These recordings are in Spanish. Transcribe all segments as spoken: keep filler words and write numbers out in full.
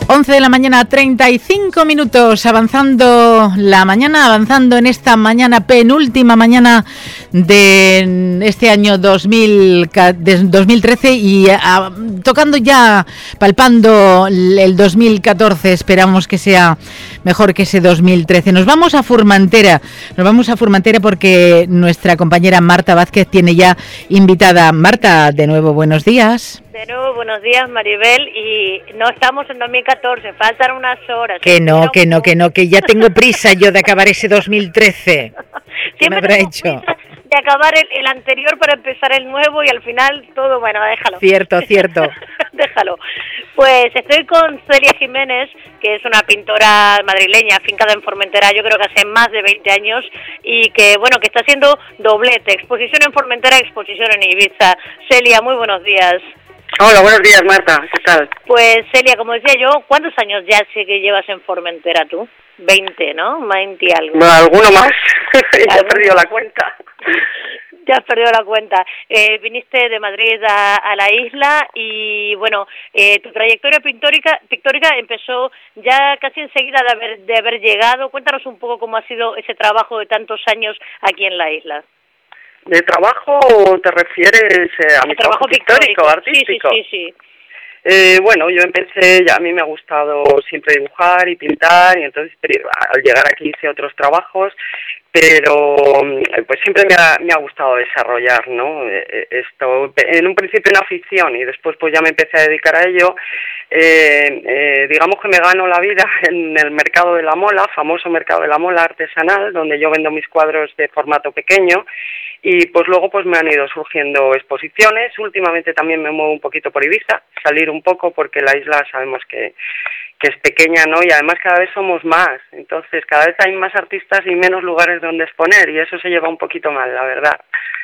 once de la mañana, treinta y cinco minutos, avanzando la mañana, avanzando en esta mañana, penúltima mañana de este año dos mil trece y a, tocando ya, palpando el dos mil catorce, esperamos que sea mejor que ese dos mil trece. Nos vamos a Formentera, nos vamos a Formentera porque nuestra compañera Marta Vázquez tiene ya invitada. Marta, de nuevo, buenos días. De nuevo, buenos días, Maribel, y no estamos en dos mil catorce, faltan unas horas. Que no, que no, que no, que ya tengo prisa yo de acabar ese dos mil trece. ¿Qué me habrá hecho? De acabar el, el anterior para empezar el nuevo y al final todo, bueno, déjalo. Cierto, cierto. Déjalo. Pues estoy con Celia Jiménez, que es una pintora madrileña, afincada en Formentera, yo creo que hace más de veinte años, y que, bueno, que está haciendo doblete, exposición en Formentera, exposición en Ibiza. Celia, muy buenos días. Hola, buenos días, Marta, ¿qué tal? Pues, Celia, como decía yo, ¿cuántos años ya sé que llevas en Formentera tú? veinte, ¿no? veinte y algo. Bueno, alguno más, ya he perdido la cuenta. Ya has perdido la cuenta. Eh, viniste de Madrid a, a la isla y, bueno, eh, tu trayectoria pictórica, pictórica empezó ya casi enseguida de haber, de haber llegado. Cuéntanos un poco cómo ha sido ese trabajo de tantos años aquí en la isla. ¿De trabajo te refieres eh, a mi trabajo, trabajo pictórico, pictórico, artístico? Sí, sí, sí, sí. Eh, bueno, yo empecé, ya a mí me ha gustado siempre dibujar y pintar, y entonces al llegar aquí hice otros trabajos, pero pues siempre me ha, me ha gustado desarrollar, ¿no? Esto, en un principio una afición y después pues ya me empecé a dedicar a ello. Eh, eh, digamos que me gano la vida en el mercado de la mola, famoso mercado de la mola artesanal, donde yo vendo mis cuadros de formato pequeño. Y pues luego pues me han ido surgiendo exposiciones. Últimamente también me muevo un poquito por Ibiza, salir un poco porque la isla sabemos que, que es pequeña, ¿no? Y además cada vez somos más, entonces cada vez hay más artistas y menos lugares donde exponer y eso se lleva un poquito mal, la verdad.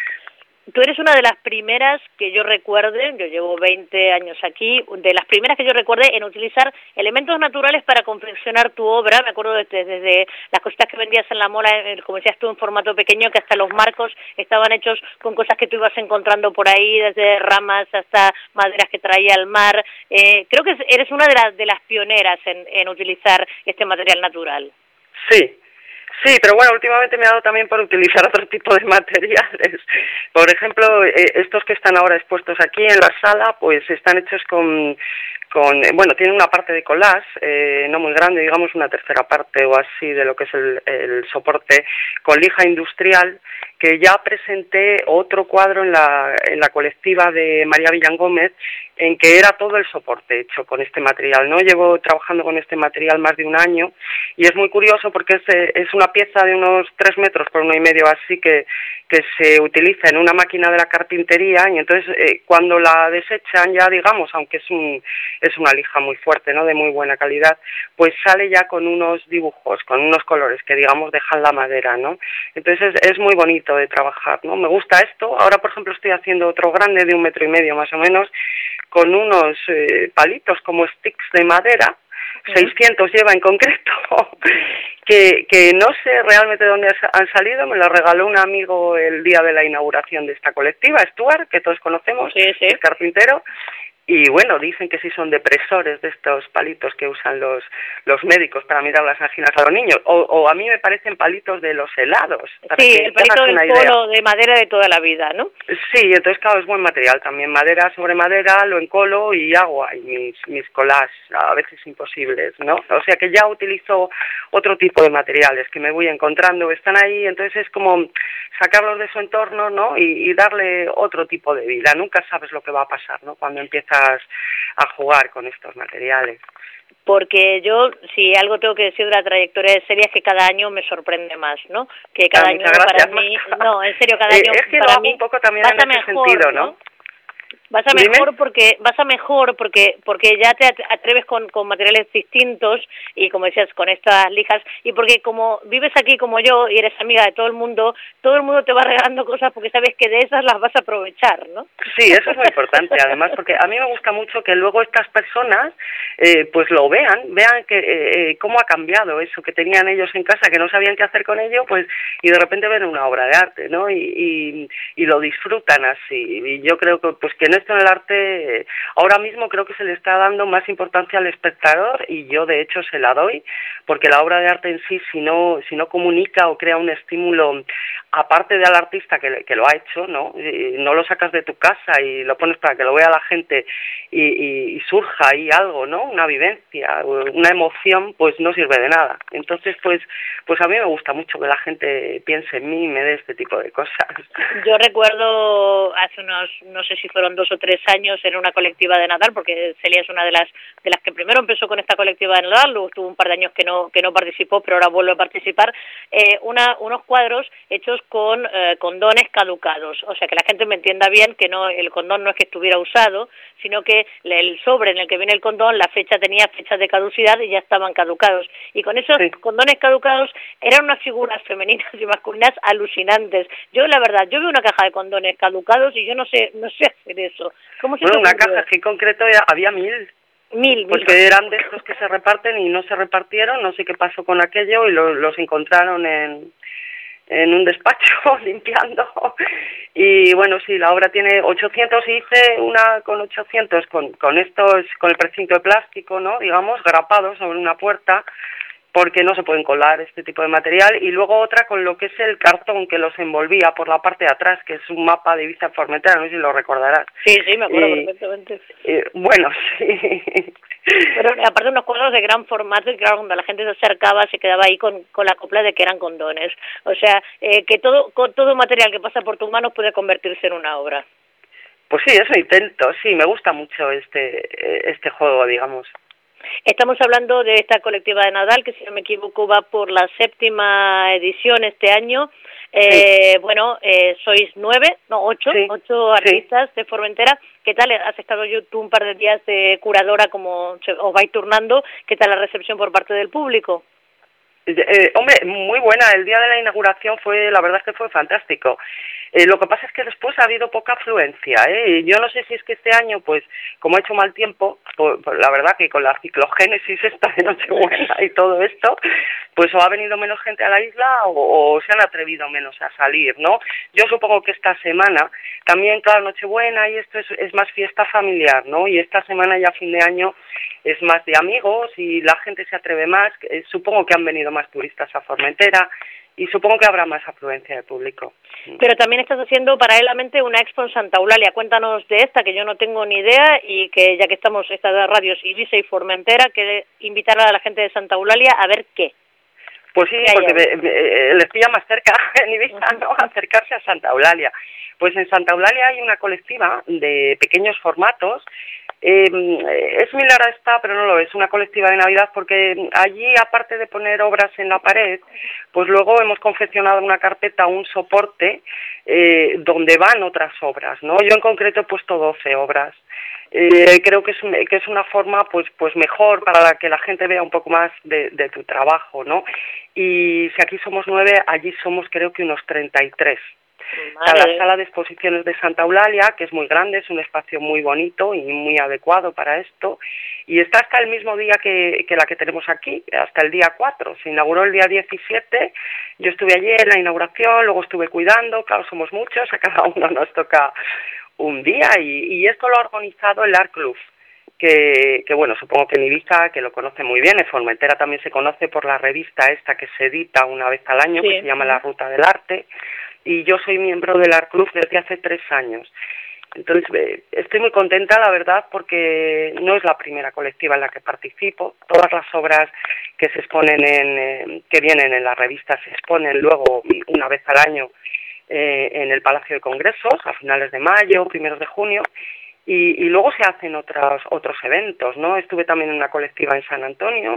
Tú eres una de las primeras que yo recuerde, yo llevo veinte años aquí, de las primeras que yo recuerde en utilizar elementos naturales para confeccionar tu obra. Me acuerdo desde, desde las cositas que vendías en la mola, como decías tú, en formato pequeño, que hasta los marcos estaban hechos con cosas que tú ibas encontrando por ahí, desde ramas hasta maderas que traía el mar. Eh, creo que eres una de las, de las pioneras en, en utilizar este material natural. Sí. Sí, pero bueno, últimamente me ha dado también por utilizar otro tipo de materiales. Por ejemplo, eh, estos que están ahora expuestos aquí en la sala, pues están hechos con, con bueno, tienen una parte de collage, eh, no muy grande, digamos una tercera parte o así de lo que es el, el soporte, con lija industrial, que ya presenté otro cuadro en la, en la colectiva de María Villangómez, en que era todo el soporte hecho con este material, ¿no? Llevo trabajando con este material más de un año y es muy curioso porque es, es una pieza de unos tres metros por uno y medio así que, que se utiliza en una máquina de la carpintería y entonces eh, cuando la desechan ya, digamos, aunque es un es una lija muy fuerte, ¿no? De muy buena calidad, pues sale ya con unos dibujos, con unos colores que, digamos, dejan la madera, ¿no? Entonces es, es muy bonito de trabajar, ¿no? Me gusta esto. Ahora, por ejemplo, estoy haciendo otro grande de un metro y medio más o menos, con unos eh, palitos como sticks de madera, uh-huh. seiscientos lleva en concreto, que, que no sé realmente de dónde han salido, me lo regaló un amigo el día de la inauguración de esta colectiva, Stuart, que todos conocemos, sí, sí. Es carpintero. Y bueno, dicen que sí son depresores de estos palitos que usan los los médicos para mirar las anginas a los niños. O, o a mí me parecen palitos de los helados. Para sí, que el palito del idea. polo de madera de toda la vida, ¿no? Sí, entonces claro, es buen material también. Madera sobre madera, lo encolo y hago ahí mis, mis collages, a veces imposibles, ¿no? O sea que ya utilizo otro tipo de materiales que me voy encontrando, están ahí, entonces es como sacarlos de su entorno, ¿no? Y, y darle otro tipo de vida. Nunca sabes lo que va a pasar, ¿no? Cuando empiezas a jugar con estos materiales. Porque yo, si algo tengo que decir de la trayectoria de Celia, es que cada año me sorprende más, ¿no? Que cada ah, año gracias, para mí, Marta. no, en serio, cada eh, año es que para lo hago mí un poco también vas en a ese mejor, sentido, ¿no? ¿no? Vas a Dime. mejor porque vas a mejor porque porque ya te atreves con, con materiales distintos y como decías con estas lijas y porque como vives aquí como yo y eres amiga de todo el mundo, todo el mundo te va regalando cosas porque sabes que de esas las vas a aprovechar, ¿no? Sí, eso es muy importante además porque a mí me gusta mucho que luego estas personas eh, pues lo vean, vean que eh, cómo ha cambiado eso que tenían ellos en casa que no sabían qué hacer con ello, pues y de repente ven una obra de arte, ¿no? Y, y, y lo disfrutan así y yo creo que pues que en esto en el arte, ahora mismo creo que se le está dando más importancia al espectador y yo de hecho se la doy, porque la obra de arte en sí, si no, si no comunica o crea un estímulo, aparte del artista que, que lo ha hecho, ¿no? Y no lo sacas de tu casa y lo pones para que lo vea la gente y, y, y surja ahí algo, ¿no? Una vivencia, una emoción, pues no sirve de nada. Entonces, pues, pues a mí me gusta mucho que la gente piense en mí y me dé este tipo de cosas. Yo recuerdo hace unos, no sé si fueron dos o tres años, en una colectiva de Nadal, porque Celia es una de las de las que primero empezó con esta colectiva de Nadal, luego tuvo un par de años que no que no participó, pero ahora vuelve a participar, eh, una unos cuadros hechos con eh, condones caducados, o sea que la gente me entienda bien que no el condón no es que estuviera usado, sino que el sobre en el que viene el condón, la fecha tenía fecha de caducidad y ya estaban caducados, y con esos sí. condones caducados eran unas figuras femeninas y masculinas alucinantes. Yo la verdad, yo veo una caja de condones caducados y yo no sé no sé hacer eso. ¿Cómo se bueno, una caja aquí en concreto había mil. Mil, porque mil. Eran de estos que se reparten y no se repartieron, no sé qué pasó con aquello y lo, los encontraron en, en un despacho limpiando. Y bueno, sí, la obra tiene ochocientos y hice una con ochocientos con, con estos, con el precinto de plástico, ¿no? Digamos, grapados sobre una puerta, porque no se pueden colar este tipo de material, y luego otra con lo que es el cartón que los envolvía por la parte de atrás, que es un mapa de Ibiza Formentera, no sé si lo recordarás. Sí, sí, me acuerdo y, perfectamente. Y, bueno, sí. Pero aparte unos cuadros de gran formato y claro, cuando la gente se acercaba se quedaba ahí con, con la copla de que eran condones. O sea, eh, que todo con todo material que pasa por tus manos puede convertirse en una obra. Pues sí, eso intento, sí, me gusta mucho este este juego, digamos. Estamos hablando de esta colectiva de Nadal, que si no me equivoco va por la séptima edición este año. Eh, sí. Bueno, eh, sois nueve, no, ocho, sí. ocho artistas sí. de Formentera. ¿Qué tal? Has estado yo tú un par de días de curadora, como os vais turnando. ¿Qué tal la recepción por parte del público? Eh, hombre, muy buena. El día de la inauguración fue, la verdad es que fue fantástico. Eh, lo que pasa es que después ha habido poca afluencia, ¿eh? Yo no sé si es que este año, pues, como ha hecho mal tiempo, pues, pues la verdad que con la ciclogénesis esta de Nochebuena y todo esto, pues o ha venido menos gente a la isla o, o se han atrevido menos a salir, ¿no? Yo supongo que esta semana, también, claro, Nochebuena y esto es, es más fiesta familiar, ¿no? Y esta semana ya fin de año es más de amigos y la gente se atreve más. Eh, supongo que han venido más turistas a Formentera y supongo que habrá más afluencia de público. Pero también estás haciendo paralelamente una expo en Santa Eulalia. Cuéntanos de esta, que yo no tengo ni idea, y que ya que estamos esta de radios Ibiza y Formentera, que invitar a la gente de Santa Eulalia a ver qué. Pues sí, porque me, me, les pilla más cerca en Ibiza, ¿no? Acercarse a Santa Eulalia. Pues en Santa Eulalia hay una colectiva de pequeños formatos. Eh, es similar a esta, pero no lo es, una colectiva de Navidad, porque allí, aparte de poner obras en la pared, pues luego hemos confeccionado una carpeta, un soporte, eh, donde van otras obras, ¿no? Yo en concreto he puesto doce obras. Eh, creo que es, que es una forma pues pues mejor para la que la gente vea un poco más de, de tu trabajo, ¿no? Y si aquí somos nueve, allí somos creo que unos treinta y tres. Está la sala de exposiciones de Santa Eulalia, que es muy grande, es un espacio muy bonito y muy adecuado para esto, y está hasta el mismo día que, que la que tenemos aquí, hasta el día cuatro, se inauguró el día diecisiete, yo estuve allí en la inauguración, luego estuve cuidando, claro, somos muchos, a cada uno nos toca un día, y, y esto lo ha organizado el Art Club, que, que bueno, supongo que en Ibiza, que lo conoce muy bien, en Formentera también se conoce por la revista esta que se edita una vez al año, sí, que se llama La Ruta del Arte, y yo soy miembro del Art Club desde hace tres años. Entonces, eh, estoy muy contenta, la verdad, porque no es la primera colectiva en la que participo. Todas las obras que se exponen, en, eh, que vienen en la revista, se exponen luego una vez al año eh, en el Palacio de Congresos, a finales de mayo, primeros de junio, y, y luego se hacen otros, otros eventos, ¿no? Estuve también en una colectiva en San Antonio,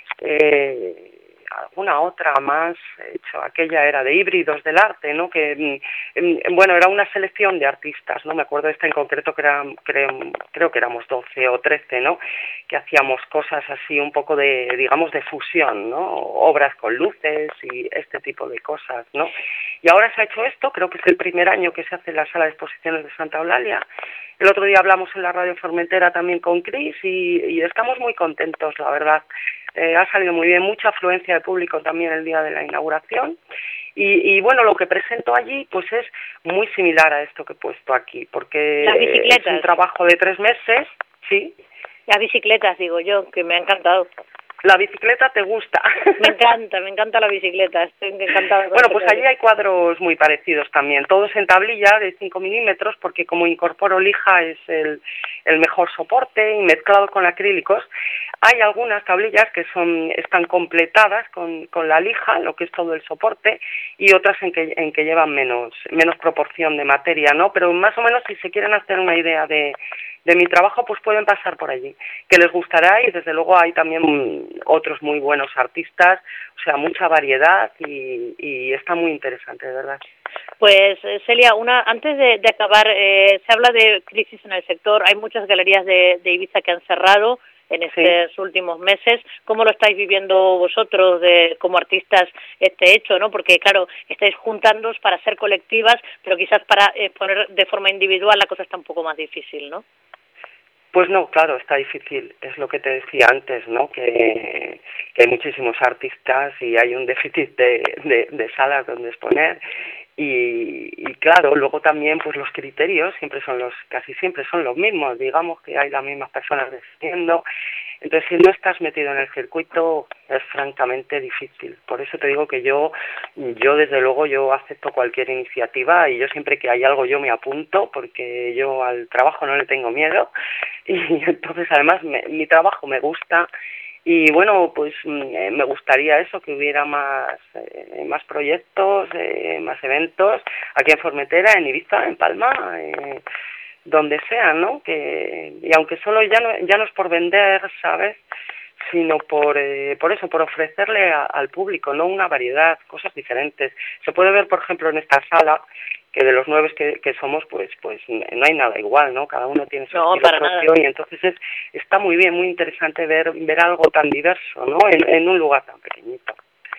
eh, alguna otra más, hecho, aquella era de híbridos del arte, ¿no? Que, bueno, era una selección de artistas, ¿no? Me acuerdo de esta en concreto que era, creo, creo que éramos doce o trece, ¿no? Que hacíamos cosas así un poco de, digamos, de fusión, ¿no? Obras con luces y este tipo de cosas, ¿no? Y ahora se ha hecho esto, creo que es el primer año que se hace en la sala de exposiciones de Santa Eulalia. El otro día hablamos en la radio Formentera también con Cris y, y estamos muy contentos, la verdad. Eh, ha salido muy bien, mucha afluencia de público también el día de la inauguración Y, y bueno, lo que presento allí pues es muy similar a esto que he puesto aquí, porque Las bicicletas. es un trabajo de tres meses, sí. Las bicicletas, digo yo, que me ha encantado. ¿La bicicleta te gusta? Me encanta, me encanta la bicicleta, estoy encantada con Bueno, este pues proyecto. allí hay cuadros muy parecidos también, todos en tablilla de cinco milímetros, porque como incorporo lija es el, el mejor soporte, y mezclado con acrílicos. Hay algunas tablillas que son están completadas con, con la lija, lo que es todo el soporte, y otras en que, en que llevan menos, menos proporción de materia, ¿no? Pero más o menos si se quieren hacer una idea de... de mi trabajo, pues pueden pasar por allí, que les gustará, y desde luego hay también otros muy buenos artistas, o sea, mucha variedad, y, y está muy interesante, de verdad. Pues Celia, una antes de, de acabar, eh, se habla de crisis en el sector, hay muchas galerías de, de Ibiza que han cerrado en estos sí. últimos meses. ¿Cómo lo estáis viviendo vosotros de, como artistas este hecho, no? Porque claro, estáis juntándoos para ser colectivas, pero quizás para exponer de forma individual la cosa está un poco más difícil, ¿no? Pues no, claro, está difícil, es lo que te decía antes, ¿no? Que, que hay muchísimos artistas y hay un déficit de, de, de salas donde exponer, y, y claro, luego también pues los criterios siempre son los, casi siempre son los mismos, digamos que hay las mismas personas decidiendo. Entonces, si no estás metido en el circuito, es francamente difícil. Por eso te digo que yo, yo desde luego, yo acepto cualquier iniciativa, y yo siempre que hay algo yo me apunto, porque yo al trabajo no le tengo miedo, y entonces además me, mi trabajo me gusta, y bueno, pues eh, me gustaría eso, que hubiera más, eh, más proyectos, eh, más eventos, aquí en Formentera, en Ibiza, en Palma, eh, donde sea, ¿no? Que y aunque solo ya no ya no es por vender, ¿sabes? Sino por eh, por eso, por ofrecerle a, al público, no una variedad, cosas diferentes. Se puede ver, por ejemplo, en esta sala, que de los nueve que, que somos, pues pues no hay nada igual, ¿no? Cada uno tiene su no, estilo para propio, nada. Y entonces es está muy bien, muy interesante ver ver algo tan diverso, ¿no? En, en un lugar tan pequeñito.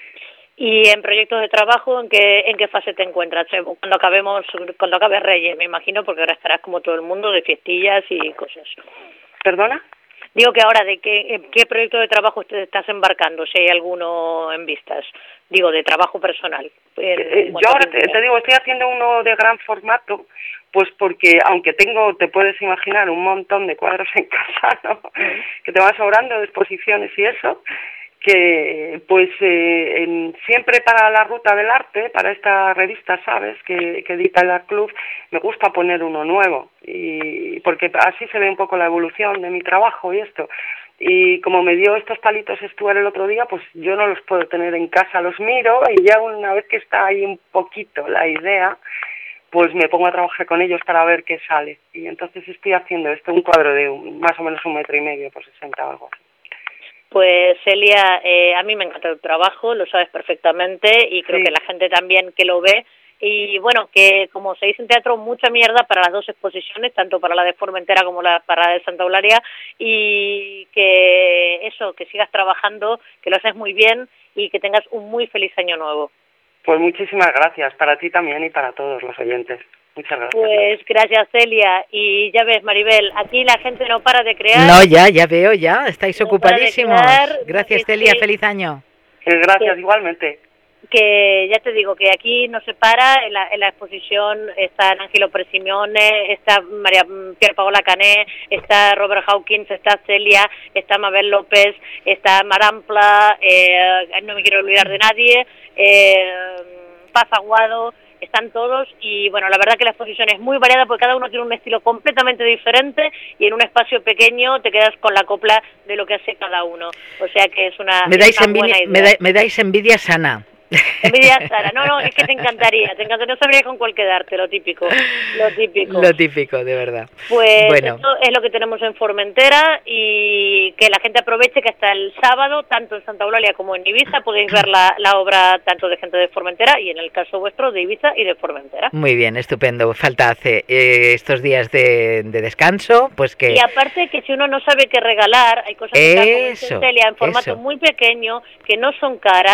Y en proyectos de trabajo, ¿en qué en qué fase te encuentras? Cuando acabemos, cuando acabe Reyes, me imagino, porque ahora estarás como todo el mundo de fiestillas y cosas. ¿Perdona? Digo que ahora, ¿de qué, en qué proyecto de trabajo te estás embarcando? Si hay alguno en vistas. Digo, de trabajo personal. Eh, yo ahora te, te digo, estoy haciendo uno de gran formato, pues porque, aunque tengo, te puedes imaginar, un montón de cuadros en casa, ¿no? Uh-huh. Que te van sobrando de exposiciones y eso, que pues eh, en, siempre para la Ruta del Arte, para esta revista, ¿sabes?, que, que edita el Art Club, me gusta poner uno nuevo, y porque así se ve un poco la evolución de mi trabajo y esto. Y como me dio estos palitos Stuart el otro día, pues yo no los puedo tener en casa, los miro, y ya una vez que está ahí un poquito la idea, pues me pongo a trabajar con ellos para ver qué sale. Y entonces estoy haciendo esto, un cuadro de un, más o menos un metro y medio por sesenta o algo así. Pues Celia, eh, a mí me encanta tu trabajo, lo sabes perfectamente, y creo sí. que la gente también que lo ve, y bueno, que como se dice en teatro, mucha mierda para las dos exposiciones, tanto para la de Formentera como la para la de Santa Eulalia, y que eso, que sigas trabajando, que lo haces muy bien, y que tengas un muy feliz año nuevo. Pues muchísimas gracias, para ti también y para todos los oyentes. Muchas gracias. Pues gracias, Celia. Y ya ves, Maribel, aquí la gente no para de crear. No, ya, ya veo, ya, estáis no ocupadísimos. Crear, gracias, Celia, que, feliz año. Gracias, que, igualmente. Que ya te digo, que aquí no se para, en la, en la exposición están Angelo Presimione, está María Pier Paola Cané, está Robert Hawkins, está Celia, está Mabel López, está Marampla, eh, no me quiero olvidar de nadie, eh, Paz Aguado, están todos, y bueno, la verdad que la exposición es muy variada porque cada uno tiene un estilo completamente diferente, y en un espacio pequeño te quedas con la copla de lo que hace cada uno, o sea que es una, me dais una envidia, buena idea. Me, da, me dais envidia sana. Envidia Sara, no, no, es que te encantaría, te encantaría, no sabría con cuál quedarte, lo típico, lo típico. Lo típico, de verdad. Pues bueno. Esto es lo que tenemos en Formentera, y que la gente aproveche que hasta el sábado, tanto en Santa Eulalia como en Ibiza, podéis ver la, la obra tanto de gente de Formentera, y en el caso vuestro de Ibiza y de Formentera. Muy bien, estupendo. Falta hace eh, estos días de, de descanso, pues que... Y aparte que si uno no sabe qué regalar, hay cosas que están, como dice Celia, en formato eso. muy pequeño, que no son caras,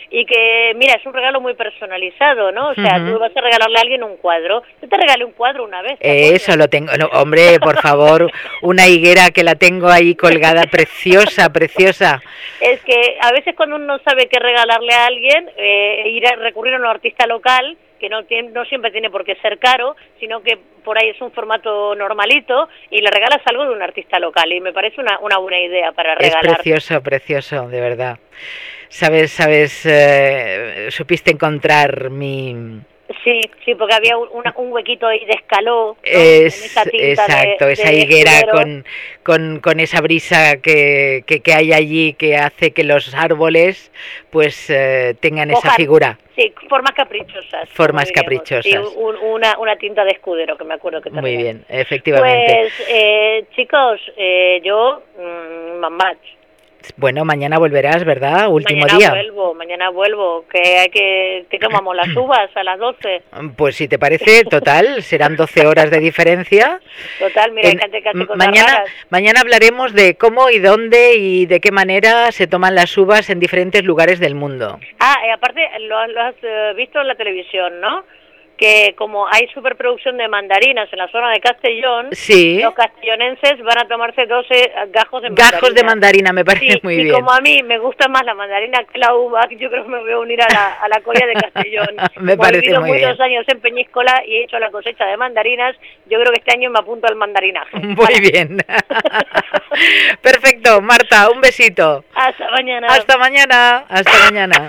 y que, mira, es un regalo muy personalizado, ¿no? O sea, uh-huh. tú vas a regalarle a alguien un cuadro. Yo te regalé un cuadro una vez. Eso lo tengo. No, hombre, por favor, una higuera que la tengo ahí colgada, preciosa, preciosa. Es que a veces cuando uno no sabe qué regalarle a alguien, eh, ir a recurrir a un artista local, que no, tiene, no siempre tiene por qué ser caro, sino que por ahí es un formato normalito, y le regalas algo de un artista local, y me parece una, una buena idea para regalar. Es precioso, precioso, de verdad. Sabes, sabes, eh, supiste encontrar mi... Sí, sí, porque había un, una, un huequito ahí de escaló, ¿no? Es, en esa tinta exacto, de, esa de higuera escudero. con, con, con esa brisa que, que, que hay allí, que hace que los árboles pues eh, tengan Ojalá. esa figura. Sí, formas caprichosas. Formas caprichosas. Sí, un, una, una tinta de escudero, que me acuerdo que también. Muy bien, efectivamente. Pues, eh, chicos, eh, yo, mmm, mamá. Bueno, mañana volverás, ¿verdad? Último mañana día. Mañana vuelvo, mañana vuelvo. Que hay que, que tomamos las uvas a las doce. Pues si te parece, total, serán doce horas de diferencia. Total, mira, en, hay gente que hace cosas mañana, raras. Mañana hablaremos de cómo y dónde y de qué manera se toman las uvas en diferentes lugares del mundo. Ah, y aparte, lo, lo has eh, visto en la televisión, ¿no? Que como hay superproducción de mandarinas en la zona de Castellón, sí. los castellonenses van a tomarse doce gajos de mandarina. Gajos de mandarina, me parece sí, muy y bien. Y como a mí me gusta más la mandarina que la uva, yo creo que me voy a unir a la, a la colla de Castellón. me como parece he vivido muy muchos bien. años en Peñíscola y he hecho la cosecha de mandarinas, yo creo que este año me apunto al mandarinaje. Muy vale. bien. Perfecto, Marta, un besito. Hasta mañana. Hasta mañana, hasta mañana.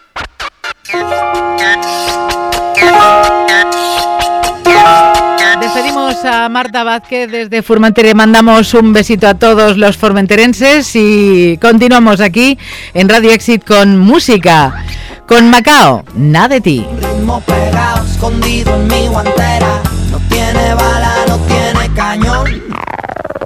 Despedimos a Marta Vázquez desde Formentera. Mandamos un besito a todos los formenterenses y continuamos aquí en Radio Exit con música. Con Macao, nada de ti. Ritmo pegado, escondido en mi guantera. No tiene bala, no tiene cañón.